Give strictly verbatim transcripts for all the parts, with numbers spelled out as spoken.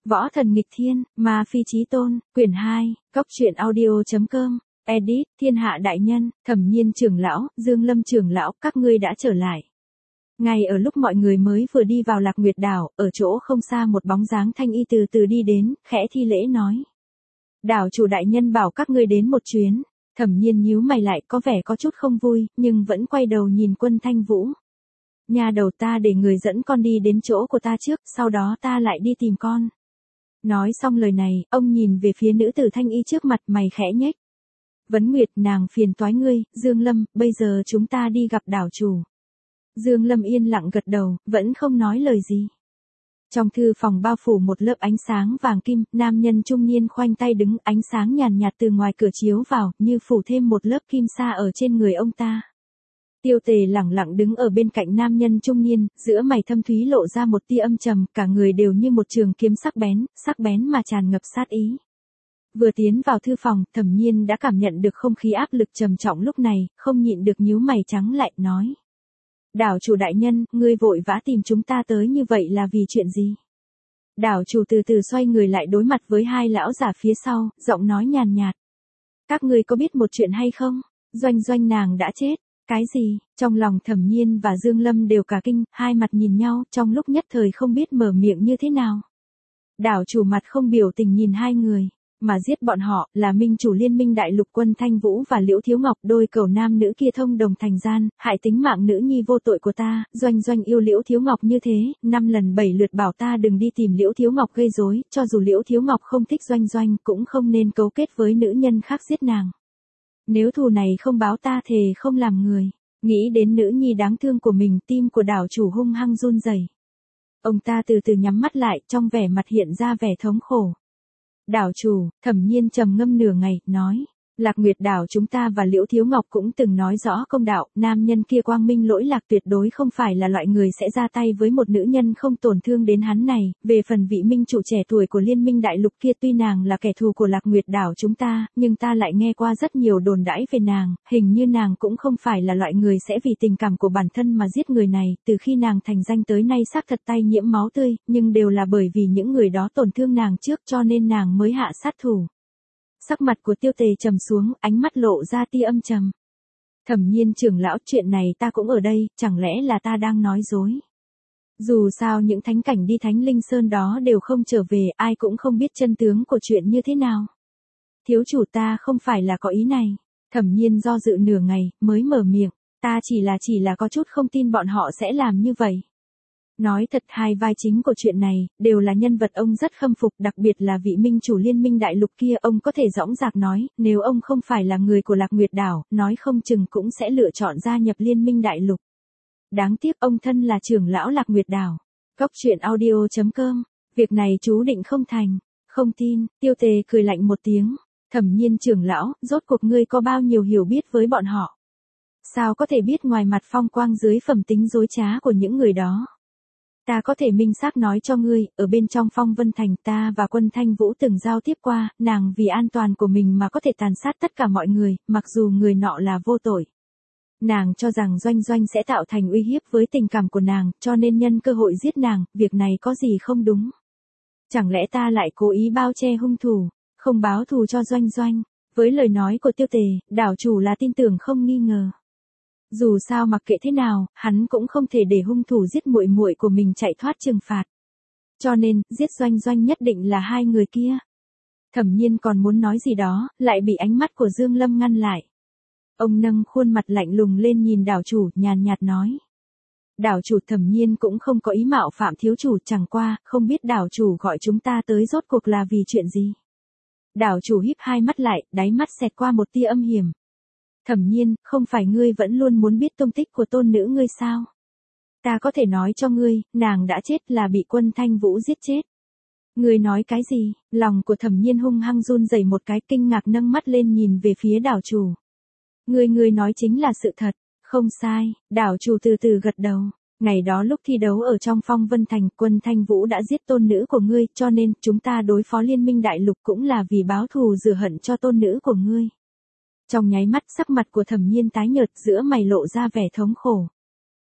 Võ thần nghịch thiên, ma phi chí tôn, quyển hai, cốc truyện audio chấm com, edit, thiên hạ đại nhân, Thẩm Nhiên trưởng lão, Dương Lâm trưởng lão, các ngươi đã trở lại. Ngay ở lúc mọi người mới vừa đi vào Lạc Nguyệt đảo, ở chỗ không xa một bóng dáng thanh y từ từ đi đến, khẽ thi lễ nói. Đảo chủ đại nhân bảo các ngươi đến một chuyến. Thẩm Nhiên nhíu mày lại, có vẻ có chút không vui, nhưng vẫn quay đầu nhìn Quân Thanh Vũ. Nhà đầu, ta để người dẫn con đi đến chỗ của ta trước, sau đó ta lại đi tìm con. Nói xong lời này, ông nhìn về phía nữ tử thanh y trước mặt, mày khẽ nhếch. Vấn Nguyệt, nàng phiền toái ngươi, Dương Lâm, bây giờ chúng ta đi gặp đảo chủ. Dương Lâm yên lặng gật đầu, vẫn không nói lời gì. Trong thư phòng bao phủ một lớp ánh sáng vàng kim, nam nhân trung niên khoanh tay đứng, ánh sáng nhàn nhạt từ ngoài cửa chiếu vào, như phủ thêm một lớp kim sa ở trên người ông ta. Tiêu Tề lẳng lặng đứng ở bên cạnh nam nhân trung niên, giữa mày thâm thúy lộ ra một tia âm trầm, cả người đều như một trường kiếm sắc bén, sắc bén mà tràn ngập sát ý. Vừa tiến vào thư phòng, Thẩm Nhiên đã cảm nhận được không khí áp lực trầm trọng lúc này, không nhịn được nhíu mày trắng lại, nói. Đảo chủ đại nhân, ngươi vội vã tìm chúng ta tới như vậy là vì chuyện gì? Đảo chủ từ từ xoay người lại đối mặt với hai lão giả phía sau, giọng nói nhàn nhạt. Các ngươi có biết một chuyện hay không? Doanh Doanh nàng đã chết. Cái gì? Trong lòng Thẩm Nhiên và Dương Lâm đều cả kinh, hai mặt nhìn nhau, trong lúc nhất thời không biết mở miệng như thế nào. Đảo chủ mặt không biểu tình nhìn hai người. Mà giết bọn họ, là minh chủ liên minh đại lục Quân Thanh Vũ và Liễu Thiếu Ngọc, đôi cầu nam nữ kia thông đồng thành gian, hại tính mạng nữ nhi vô tội của ta. Doanh Doanh yêu Liễu Thiếu Ngọc như thế, năm lần bảy lượt bảo ta đừng đi tìm Liễu Thiếu Ngọc gây rối, cho dù Liễu Thiếu Ngọc không thích Doanh Doanh cũng không nên cấu kết với nữ nhân khác giết nàng. Nếu thù này không báo ta thề không làm người. Nghĩ đến nữ nhi đáng thương của mình, tim của đảo chủ hung hăng run rẩy. Ông ta từ từ nhắm mắt lại, trong vẻ mặt hiện ra vẻ thống khổ. Đảo chủ, Thẩm Nhiên trầm ngâm nửa ngày, nói. Lạc Nguyệt đảo chúng ta và Liễu Thiếu Ngọc cũng từng nói rõ công đạo, nam nhân kia quang minh lỗi lạc tuyệt đối không phải là loại người sẽ ra tay với một nữ nhân không tổn thương đến hắn này. Về phần vị minh chủ trẻ tuổi của liên minh đại lục kia, tuy nàng là kẻ thù của Lạc Nguyệt đảo chúng ta, nhưng ta lại nghe qua rất nhiều đồn đãi về nàng, hình như nàng cũng không phải là loại người sẽ vì tình cảm của bản thân mà giết người này. Từ khi nàng thành danh tới nay xác thật tay nhiễm máu tươi, nhưng đều là bởi vì những người đó tổn thương nàng trước cho nên nàng mới hạ sát thủ. Sắc mặt của Tiêu Tề trầm xuống, ánh mắt lộ ra tia âm trầm. Thẩm Nhiên trưởng lão, chuyện này ta cũng ở đây, chẳng lẽ là ta đang nói dối? Dù sao những thánh cảnh đi Thánh Linh Sơn đó đều không trở về, ai cũng không biết chân tướng của chuyện như thế nào. Thiếu chủ, ta không phải là có ý này. Thẩm Nhiên do dự nửa ngày, mới mở miệng, ta chỉ là chỉ là có chút không tin bọn họ sẽ làm như vậy. Nói thật, hai vai chính của chuyện này, đều là nhân vật ông rất khâm phục, đặc biệt là vị minh chủ liên minh đại lục kia, ông có thể dõng dạc nói, nếu ông không phải là người của Lạc Nguyệt đảo, nói không chừng cũng sẽ lựa chọn gia nhập liên minh đại lục. Đáng tiếc ông thân là trưởng lão Lạc Nguyệt đảo. Cốc truyện audio chấm com, việc này chú định không thành, không tin. Tiêu Tề cười lạnh một tiếng, Thẩm Nhiên trưởng lão, rốt cuộc ngươi có bao nhiêu hiểu biết với bọn họ? Sao có thể biết ngoài mặt phong quang dưới phẩm tính dối trá của những người đó? Ta có thể minh xác nói cho ngươi, ở bên trong Phong Vân Thành ta và Quân Thanh Vũ từng giao tiếp qua, nàng vì an toàn của mình mà có thể tàn sát tất cả mọi người, mặc dù người nọ là vô tội. Nàng cho rằng Doanh Doanh sẽ tạo thành uy hiếp với tình cảm của nàng, cho nên nhân cơ hội giết nàng, việc này có gì không đúng? Chẳng lẽ ta lại cố ý bao che hung thủ, không báo thù cho Doanh Doanh? Với lời nói của Tiêu Tề, đảo chủ là tin tưởng không nghi ngờ. Dù sao mặc kệ thế nào, hắn cũng không thể để hung thủ giết muội muội của mình chạy thoát trừng phạt. Cho nên, giết Doanh Doanh nhất định là hai người kia. Thẩm Nhiên còn muốn nói gì đó, lại bị ánh mắt của Dương Lâm ngăn lại. Ông nâng khuôn mặt lạnh lùng lên nhìn đảo chủ, nhàn nhạt nói. Đảo chủ, Thẩm Nhiên cũng không có ý mạo phạm thiếu chủ, chẳng qua, không biết đảo chủ gọi chúng ta tới rốt cuộc là vì chuyện gì. Đảo chủ híp hai mắt lại, đáy mắt xẹt qua một tia âm hiểm. Thẩm Nhiên, không phải ngươi vẫn luôn muốn biết tung tích của tôn nữ ngươi sao? Ta có thể nói cho ngươi, nàng đã chết là bị Quân Thanh Vũ giết chết. Ngươi nói cái gì? Lòng của Thẩm Nhiên hung hăng run rẩy một cái, kinh ngạc nâng mắt lên nhìn về phía đảo chủ. Ngươi ngươi nói chính là sự thật, không sai. Đảo chủ từ từ gật đầu. Ngày đó lúc thi đấu ở trong Phong Vân Thành, Quân Thanh Vũ đã giết tôn nữ của ngươi, cho nên chúng ta đối phó liên minh đại lục cũng là vì báo thù rửa hận cho tôn nữ của ngươi. Trong nháy mắt sắc mặt của Thẩm Nhiên tái nhợt, giữa mày lộ ra vẻ thống khổ.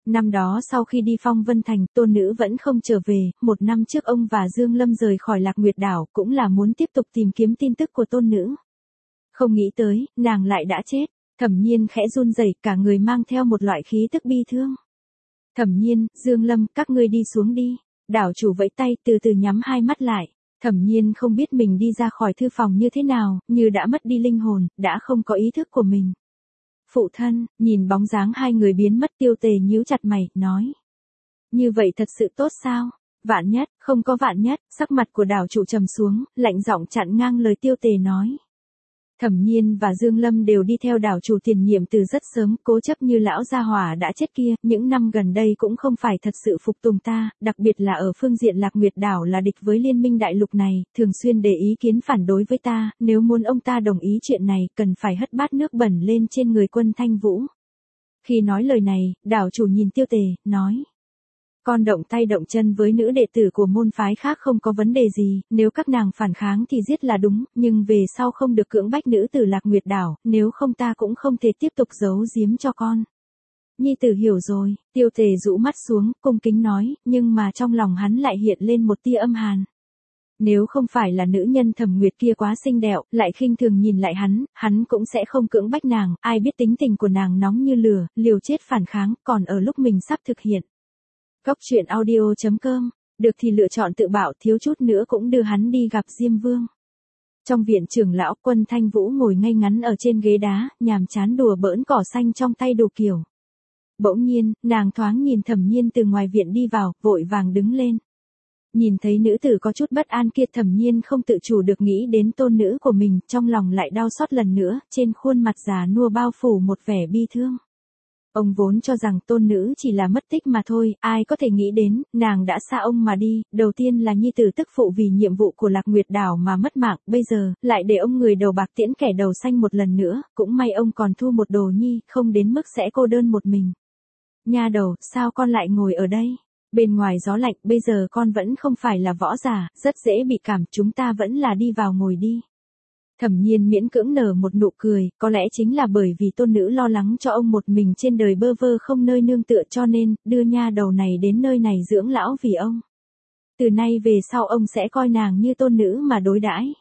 Năm đó sau khi đi Phong Vân Thành, tôn nữ vẫn không trở về, một năm trước ông và Dương Lâm rời khỏi Lạc Nguyệt Đảo cũng là muốn tiếp tục tìm kiếm tin tức của tôn nữ. Không nghĩ tới, nàng lại đã chết. Thẩm Nhiên khẽ run rẩy, cả người mang theo một loại khí tức bi thương. Thẩm Nhiên, Dương Lâm, các ngươi đi xuống đi. Đảo chủ vẫy tay từ từ nhắm hai mắt lại. Thẩm Nhiên không biết mình đi ra khỏi thư phòng như thế nào, như đã mất đi linh hồn, đã không có ý thức của mình. Phụ thân, nhìn bóng dáng hai người biến mất, Tiêu Tề nhíu chặt mày, nói. Như vậy thật sự tốt sao? Vạn nhất, không có vạn nhất, sắc mặt của đảo chủ trầm xuống, lạnh giọng chặn ngang lời Tiêu Tề nói. Thẩm Nhiên và Dương Lâm đều đi theo đảo chủ tiền nhiệm từ rất sớm, cố chấp như lão gia hỏa đã chết kia, những năm gần đây cũng không phải thật sự phục tùng ta, đặc biệt là ở phương diện Lạc Nguyệt Đảo là địch với liên minh đại lục này, thường xuyên để ý kiến phản đối với ta, nếu muốn ông ta đồng ý chuyện này, cần phải hất bát nước bẩn lên trên người Quân Thanh Vũ. Khi nói lời này, đảo chủ nhìn Tiêu Tề, nói. Con động tay động chân với nữ đệ tử của môn phái khác không có vấn đề gì, nếu các nàng phản kháng thì giết là đúng, nhưng về sau không được cưỡng bách nữ tử Lạc Nguyệt Đảo, nếu không ta cũng không thể tiếp tục giấu giếm cho con. Nhi tử hiểu rồi, Tiêu Tề rũ mắt xuống, cung kính nói, nhưng mà trong lòng hắn lại hiện lên một tia âm hàn. Nếu không phải là nữ nhân Thẩm Nguyệt kia quá xinh đẹp, lại khinh thường nhìn lại hắn, hắn cũng sẽ không cưỡng bách nàng, ai biết tính tình của nàng nóng như lửa, liều chết phản kháng, còn ở lúc mình sắp thực hiện. Góc truyện audio chấm com, được thì lựa chọn tự bảo, thiếu chút nữa cũng đưa hắn đi gặp Diêm Vương. Trong viện trưởng lão, Quân Thanh Vũ ngồi ngay ngắn ở trên ghế đá, nhàm chán đùa bỡn cỏ xanh trong tay đồ kiểu. Bỗng nhiên, nàng thoáng nhìn Thẩm Nhiên từ ngoài viện đi vào, vội vàng đứng lên. Nhìn thấy nữ tử có chút bất an kia, Thẩm Nhiên không tự chủ được nghĩ đến tôn nữ của mình, trong lòng lại đau xót lần nữa, trên khuôn mặt già nua bao phủ một vẻ bi thương. Ông vốn cho rằng tôn nữ chỉ là mất tích mà thôi, ai có thể nghĩ đến, nàng đã xa ông mà đi, đầu tiên là nhi tử tức phụ vì nhiệm vụ của Lạc Nguyệt Đảo mà mất mạng, bây giờ, lại để ông người đầu bạc tiễn kẻ đầu xanh một lần nữa, cũng may ông còn thu một đồ nhi, không đến mức sẽ cô đơn một mình. Nha đầu, sao con lại ngồi ở đây? Bên ngoài gió lạnh, bây giờ con vẫn không phải là võ giả, rất dễ bị cảm, chúng ta vẫn là đi vào ngồi đi. Thẩm Nhiên miễn cưỡng nở một nụ cười, có lẽ chính là bởi vì tôn nữ lo lắng cho ông một mình trên đời bơ vơ không nơi nương tựa cho nên, đưa nha đầu này đến nơi này dưỡng lão vì ông. Từ nay về sau ông sẽ coi nàng như tôn nữ mà đối đãi.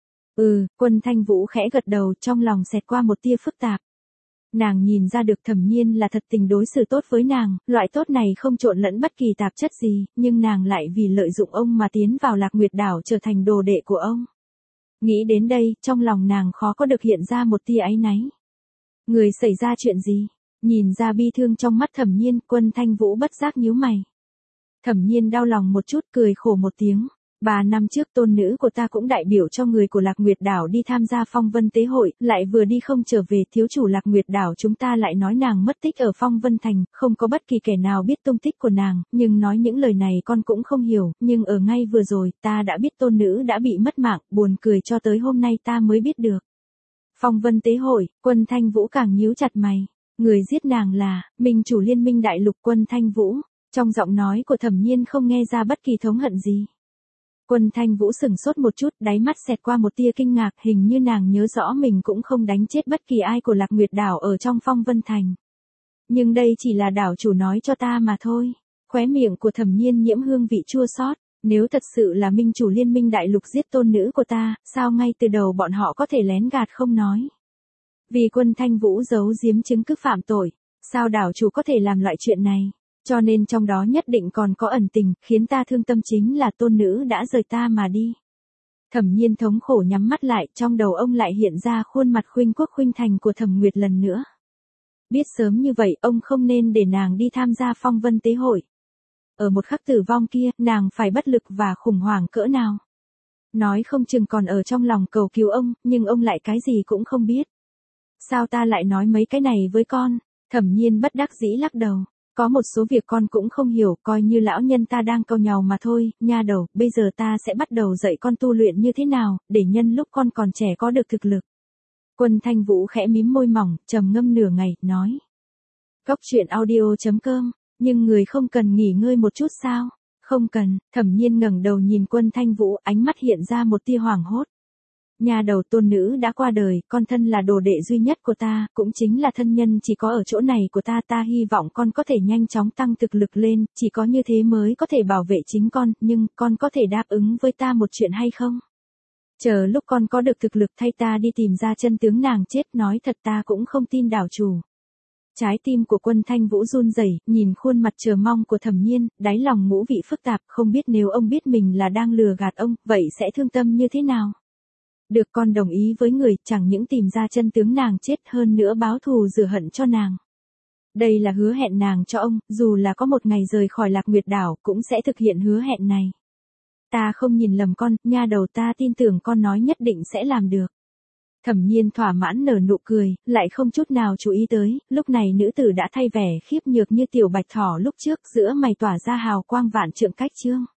Ừ, Quân Thanh Vũ khẽ gật đầu, trong lòng xẹt qua một tia phức tạp. Nàng nhìn ra được Thẩm Nhiên là thật tình đối xử tốt với nàng, loại tốt này không trộn lẫn bất kỳ tạp chất gì, nhưng nàng lại vì lợi dụng ông mà tiến vào Lạc Nguyệt Đảo trở thành đồ đệ của ông. Nghĩ đến đây, trong lòng nàng khó có được hiện ra một tia áy náy. Người xảy ra chuyện gì? Nhìn ra bi thương trong mắt Thẩm Nhiên, Quân Thanh Vũ bất giác nhíu mày. Thẩm Nhiên đau lòng một chút, cười khổ một tiếng. Ba năm trước tôn nữ của ta cũng đại biểu cho người của Lạc Nguyệt Đảo đi tham gia Phong Vân Tế Hội, lại vừa đi không trở về, thiếu chủ Lạc Nguyệt Đảo chúng ta lại nói nàng mất tích ở Phong Vân Thành, không có bất kỳ kẻ nào biết tung tích của nàng, nhưng nói những lời này con cũng không hiểu, nhưng ở ngay vừa rồi, ta đã biết tôn nữ đã bị mất mạng, buồn cười cho tới hôm nay ta mới biết được. Phong Vân Tế Hội, Quân Thanh Vũ càng nhíu chặt mày, người giết nàng là, minh chủ liên minh đại lục Quân Thanh Vũ, trong giọng nói của Thẩm Nhiên không nghe ra bất kỳ thống hận gì. Quân Thanh Vũ sửng sốt một chút, đáy mắt xẹt qua một tia kinh ngạc, hình như nàng nhớ rõ mình cũng không đánh chết bất kỳ ai của Lạc Nguyệt Đảo ở trong Phong Vân Thành. Nhưng đây chỉ là đảo chủ nói cho ta mà thôi. Khóe miệng của Thẩm Nhiên nhiễm hương vị chua xót, nếu thật sự là minh chủ liên minh đại lục giết tôn nữ của ta, sao ngay từ đầu bọn họ có thể lén gạt không nói. Vì Quân Thanh Vũ giấu giếm chứng cứ phạm tội, sao đảo chủ có thể làm loại chuyện này? Cho nên trong đó nhất định còn có ẩn tình, khiến ta thương tâm chính là tôn nữ đã rời ta mà đi. Thẩm Nhiên thống khổ nhắm mắt lại, trong đầu ông lại hiện ra khuôn mặt khuynh quốc khuynh thành của Thẩm Nguyệt lần nữa. Biết sớm như vậy, ông không nên để nàng đi tham gia Phong Vân Tế Hội. Ở một khắc tử vong kia, nàng phải bất lực và khủng hoảng cỡ nào. Nói không chừng còn ở trong lòng cầu cứu ông, nhưng ông lại cái gì cũng không biết. Sao ta lại nói mấy cái này với con? Thẩm Nhiên bất đắc dĩ lắc đầu. Có một số việc con cũng không hiểu, coi như lão nhân ta đang cau nhàu mà thôi, nha đầu, bây giờ ta sẽ bắt đầu dạy con tu luyện như thế nào, để nhân lúc con còn trẻ có được thực lực. Quân Thanh Vũ khẽ mím môi mỏng, trầm ngâm nửa ngày, nói. Góc truyện audio chấm com, nhưng người không cần nghỉ ngơi một chút sao? Không cần, Thẩm Nhiên ngẩng đầu nhìn Quân Thanh Vũ, ánh mắt hiện ra một tia hoảng hốt. Nhà đầu tôn nữ đã qua đời, con thân là đồ đệ duy nhất của ta, cũng chính là thân nhân chỉ có ở chỗ này của ta, ta hy vọng con có thể nhanh chóng tăng thực lực lên, chỉ có như thế mới có thể bảo vệ chính con, nhưng con có thể đáp ứng với ta một chuyện hay không? Chờ lúc con có được thực lực thay ta đi tìm ra chân tướng nàng chết, nói thật ta cũng không tin đảo chủ. Trái tim của Quân Thanh Vũ run rẩy, nhìn khuôn mặt chờ mong của Thẩm Nhiên, đáy lòng ngũ vị phức tạp, không biết nếu ông biết mình là đang lừa gạt ông, vậy sẽ thương tâm như thế nào? Được, con đồng ý với người, chẳng những tìm ra chân tướng nàng chết, hơn nữa báo thù rửa hận cho nàng. Đây là hứa hẹn nàng cho ông, dù là có một ngày rời khỏi Lạc Nguyệt đảo, cũng sẽ thực hiện hứa hẹn này. Ta không nhìn lầm con, nha đầu, ta tin tưởng con nói nhất định sẽ làm được. Thẩm Nhiên thỏa mãn nở nụ cười, lại không chút nào chú ý tới, lúc này nữ tử đã thay vẻ khiếp nhược như tiểu bạch thỏ lúc trước, giữa mày tỏa ra hào quang vạn trượng cách chương.